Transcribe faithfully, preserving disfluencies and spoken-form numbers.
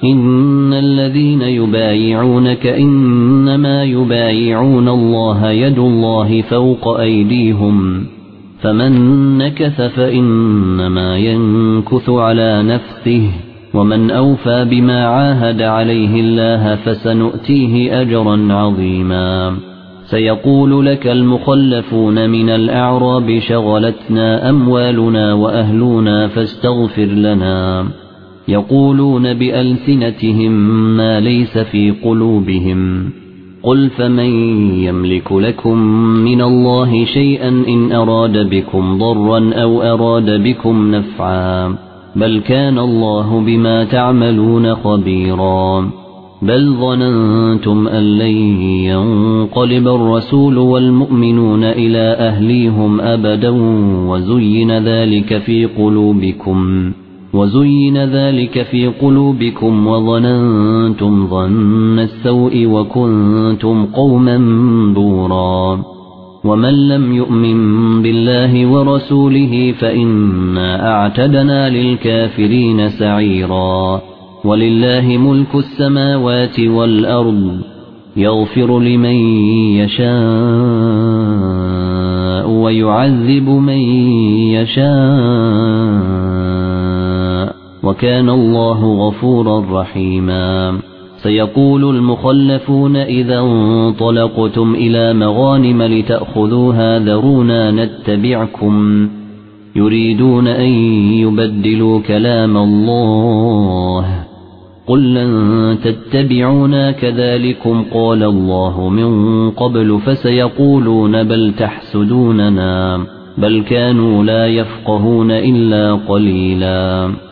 إن الذين يبايعونك إنما يبايعون الله يد الله فوق أيديهم فمن نكث فإنما ينكث على نفسه ومن أوفى بما عاهد عليه الله فسنؤتيه أجرا عظيما سيقول لك المخلفون من الأعراب شغلتنا أموالنا وأهلنا فاستغفر لنا يقولون بألسنتهم ما ليس في قلوبهم قل فمن يملك لكم من الله شيئا إن أراد بكم ضرا أو أراد بكم نفعا بل كان الله بما تعملون خبيرا بل ظننتم أن لن ينقلب الرسول والمؤمنون إلى أهليهم أبدا وزين ذلك في قلوبكم وزين ذلك في قلوبكم وظننتم ظن السوء وكنتم قوما بورا ومن لم يؤمن بالله ورسوله فإنا أعتدنا للكافرين سعيرا ولله ملك السماوات والأرض يغفر لمن يشاء ويعذب من يشاء وكان الله غفورا رحيما سيقول المخلفون إذا انطلقتم إلى مغانم لتأخذوها ذرونا نتبعكم يريدون أن يبدلوا كلام الله قل لن تتبعونا كذلكم قال الله من قبل فسيقولون بل تحسدوننا بل كانوا لا يفقهون إلا قليلا